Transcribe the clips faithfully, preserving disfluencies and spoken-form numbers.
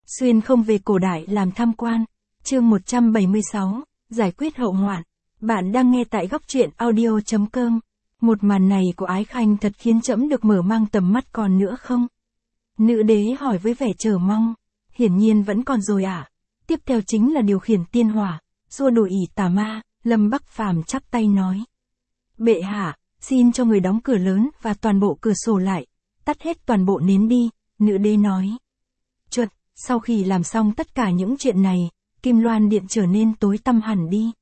Xuyên không về cổ đại làm tham quan. Chương một trăm bảy mươi sáu, giải quyết hậu hoạn. Bạn đang nghe tại góc truyện audio chấm com. Một màn này của Ái Khanh thật khiến trẫm được mở mang tầm mắt còn nữa không? Nữ đế hỏi với vẻ chờ mong. Hiển nhiên vẫn còn rồi ạ. À? Tiếp theo chính là điều khiển tiên hỏa, xua đuổi ỷ tà ma. Lâm Bắc Phàm chắp tay nói. Bệ hạ, xin cho người đóng cửa lớn và toàn bộ cửa sổ lại, tắt hết toàn bộ nến đi, nữ đế nói. Chuột, sau khi làm xong tất cả những chuyện này, Kim Loan Điện trở nên tối tăm hẳn đi.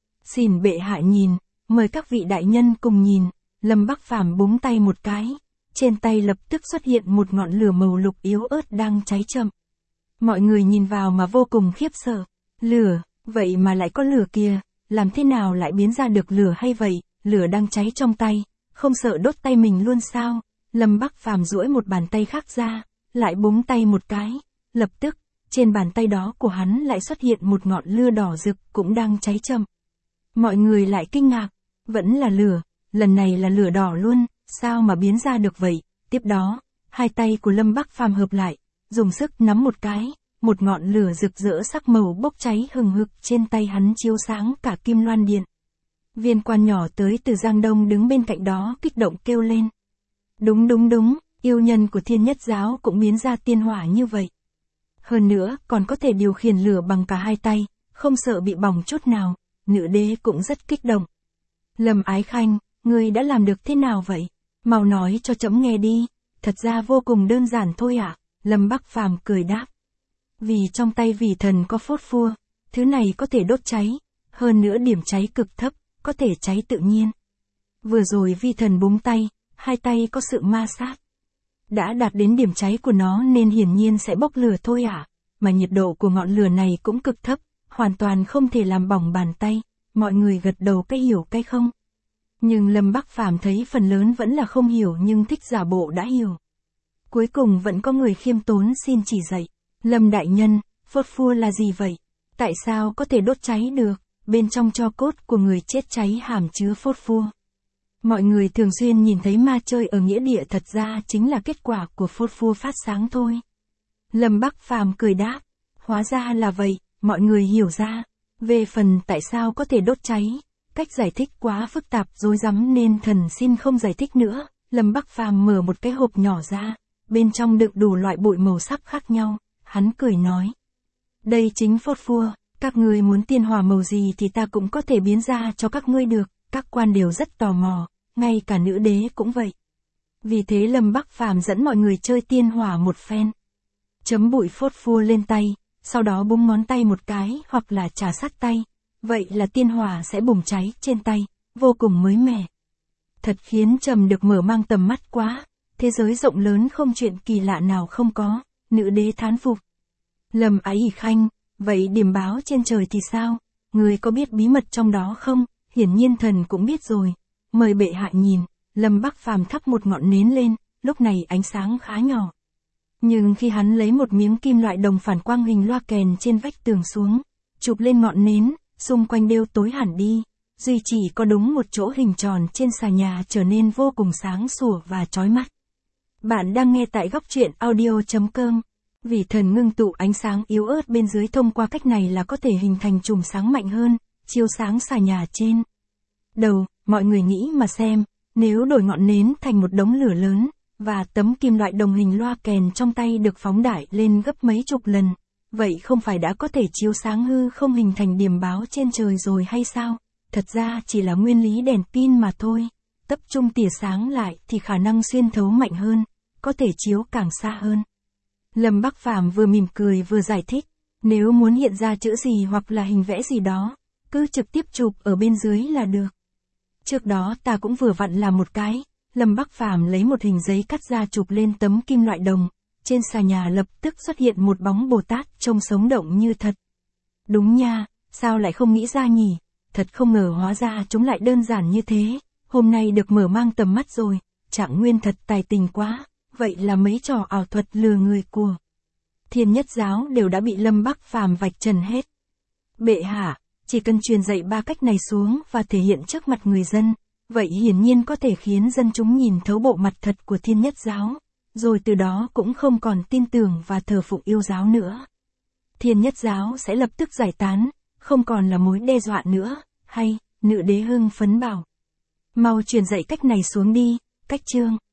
Xin bệ hạ nhìn, mời các vị đại nhân cùng nhìn. Lâm Bắc Phàm búng tay một cái, trên tay lập tức xuất hiện một ngọn lửa màu lục yếu ớt đang cháy chậm. Mọi người nhìn vào mà vô cùng khiếp sợ. Lửa, vậy mà lại có lửa kìa, làm thế nào lại biến ra được lửa hay vậy? Lửa đang cháy trong tay, không sợ đốt tay mình luôn sao? Lâm Bắc Phàm duỗi một bàn tay khác ra, lại búng tay một cái, lập tức, trên bàn tay đó của hắn lại xuất hiện một ngọn lửa đỏ rực cũng đang cháy chậm. Mọi người lại kinh ngạc, vẫn là lửa, lần này là lửa đỏ luôn, sao mà biến ra được vậy? Tiếp đó, hai tay của Lâm Bắc Phàm hợp lại, dùng sức nắm một cái, một ngọn lửa rực rỡ sắc màu bốc cháy hừng hực trên tay hắn chiếu sáng cả Kim Loan Điện. Viên quan nhỏ tới từ Giang Đông đứng bên cạnh đó kích động kêu lên. Đúng đúng đúng, yêu nhân của Thiên Nhất Giáo cũng biến ra tiên hỏa như vậy. Hơn nữa, còn có thể điều khiển lửa bằng cả hai tay, không sợ bị bỏng chút nào. Nữ đế cũng rất kích động. Lâm Ái Khanh, ngươi đã làm được thế nào vậy? Mau nói cho trẫm nghe đi. Thật ra vô cùng đơn giản thôi ạ. À? Lâm Bắc Phàm cười đáp. Vì trong tay vì thần có phốt phua, thứ này có thể đốt cháy, hơn nữa điểm cháy cực thấp, có thể cháy tự nhiên. Vừa rồi vi thần búng tay, hai tay có sự ma sát. Đã đạt đến điểm cháy của nó nên hiển nhiên sẽ bốc lửa thôi ạ. À? Mà nhiệt độ của ngọn lửa này cũng cực thấp, hoàn toàn không thể làm bỏng bàn tay. Mọi người gật đầu cái hiểu cái không. Nhưng Lâm Bắc Phàm thấy phần lớn vẫn là không hiểu nhưng thích giả bộ đã hiểu. Cuối cùng vẫn có người khiêm tốn xin chỉ dạy. Lâm đại nhân, phốt phua là gì vậy? Tại sao có thể đốt cháy được? Bên trong tro cốt của người chết cháy hàm chứa phốt phua. Mọi người thường xuyên nhìn thấy ma chơi ở nghĩa địa thật ra chính là kết quả của phốt phua phát sáng thôi. Lâm Bắc Phàm cười đáp. Hóa ra là vậy, mọi người hiểu ra. Về phần tại sao có thể đốt cháy, cách giải thích quá phức tạp rối rắm nên thần xin không giải thích nữa. Lâm Bắc Phàm mở một cái hộp nhỏ ra, bên trong đựng đủ loại bụi màu sắc khác nhau, hắn cười nói. Đây chính phốt phua, các ngươi muốn tiên hỏa màu gì thì ta cũng có thể biến ra cho các ngươi được. Các quan đều rất tò mò, ngay cả nữ đế cũng vậy. Vì thế Lâm Bắc Phàm dẫn mọi người chơi tiên hỏa một phen. Chấm bụi phốt phua lên tay, sau đó búng ngón tay một cái hoặc là chà sát tay. Vậy là tiên hỏa sẽ bùng cháy trên tay, vô cùng mới mẻ. Thật khiến Trầm được mở mang tầm mắt quá, thế giới rộng lớn không chuyện kỳ lạ nào không có, nữ đế thán phục. Lâm Ái Khanh, vậy điểm báo trên trời thì sao? Người có biết bí mật trong đó không? Hiển nhiên thần cũng biết rồi. Mời bệ hạ nhìn, Lâm Bắc Phàm thắp một ngọn nến lên, lúc này ánh sáng khá nhỏ. Nhưng khi hắn lấy một miếng kim loại đồng phản quang hình loa kèn trên vách tường xuống, chụp lên ngọn nến, xung quanh đều tối hẳn đi, duy chỉ có đúng một chỗ hình tròn trên xà nhà trở nên vô cùng sáng sủa và chói mắt. Bạn đang nghe tại góc truyện audio chấm com. Vì thần ngưng tụ ánh sáng yếu ớt bên dưới thông qua cách này là có thể hình thành chùm sáng mạnh hơn, chiếu sáng xà nhà trên. Đầu, mọi người nghĩ mà xem, nếu đổi ngọn nến thành một đống lửa lớn, và tấm kim loại đồng hình loa kèn trong tay được phóng đại lên gấp mấy chục lần, vậy không phải đã có thể chiếu sáng hư không hình thành điểm báo trên trời rồi hay sao? Thật ra chỉ là nguyên lý đèn pin mà thôi. Tập trung tia sáng lại thì khả năng xuyên thấu mạnh hơn, có thể chiếu càng xa hơn. Lâm Bắc Phàm vừa mỉm cười vừa giải thích, nếu muốn hiện ra chữ gì hoặc là hình vẽ gì đó, cứ trực tiếp chụp ở bên dưới là được. Trước đó ta cũng vừa vặn làm một cái, Lâm Bắc Phàm lấy một hình giấy cắt ra chụp lên tấm kim loại đồng, trên xà nhà lập tức xuất hiện một bóng Bồ Tát trông sống động như thật. Đúng nha, sao lại không nghĩ ra nhỉ? Thật không ngờ hóa ra chúng lại đơn giản như thế, hôm nay được mở mang tầm mắt rồi, Trạng Nguyên thật tài tình quá. Vậy là mấy trò ảo thuật lừa người của Thiên Nhất Giáo đều đã bị Lâm Bắc Phàm vạch trần hết. Bệ hạ, chỉ cần truyền dạy ba cách này xuống và thể hiện trước mặt người dân, vậy hiển nhiên có thể khiến dân chúng nhìn thấu bộ mặt thật của Thiên Nhất Giáo, rồi từ đó cũng không còn tin tưởng và thờ phụng yêu giáo nữa. Thiên Nhất Giáo sẽ lập tức giải tán, không còn là mối đe dọa nữa, hay, Nữ Đế hưng phấn bảo. Mau truyền dạy cách này xuống đi, cách chương.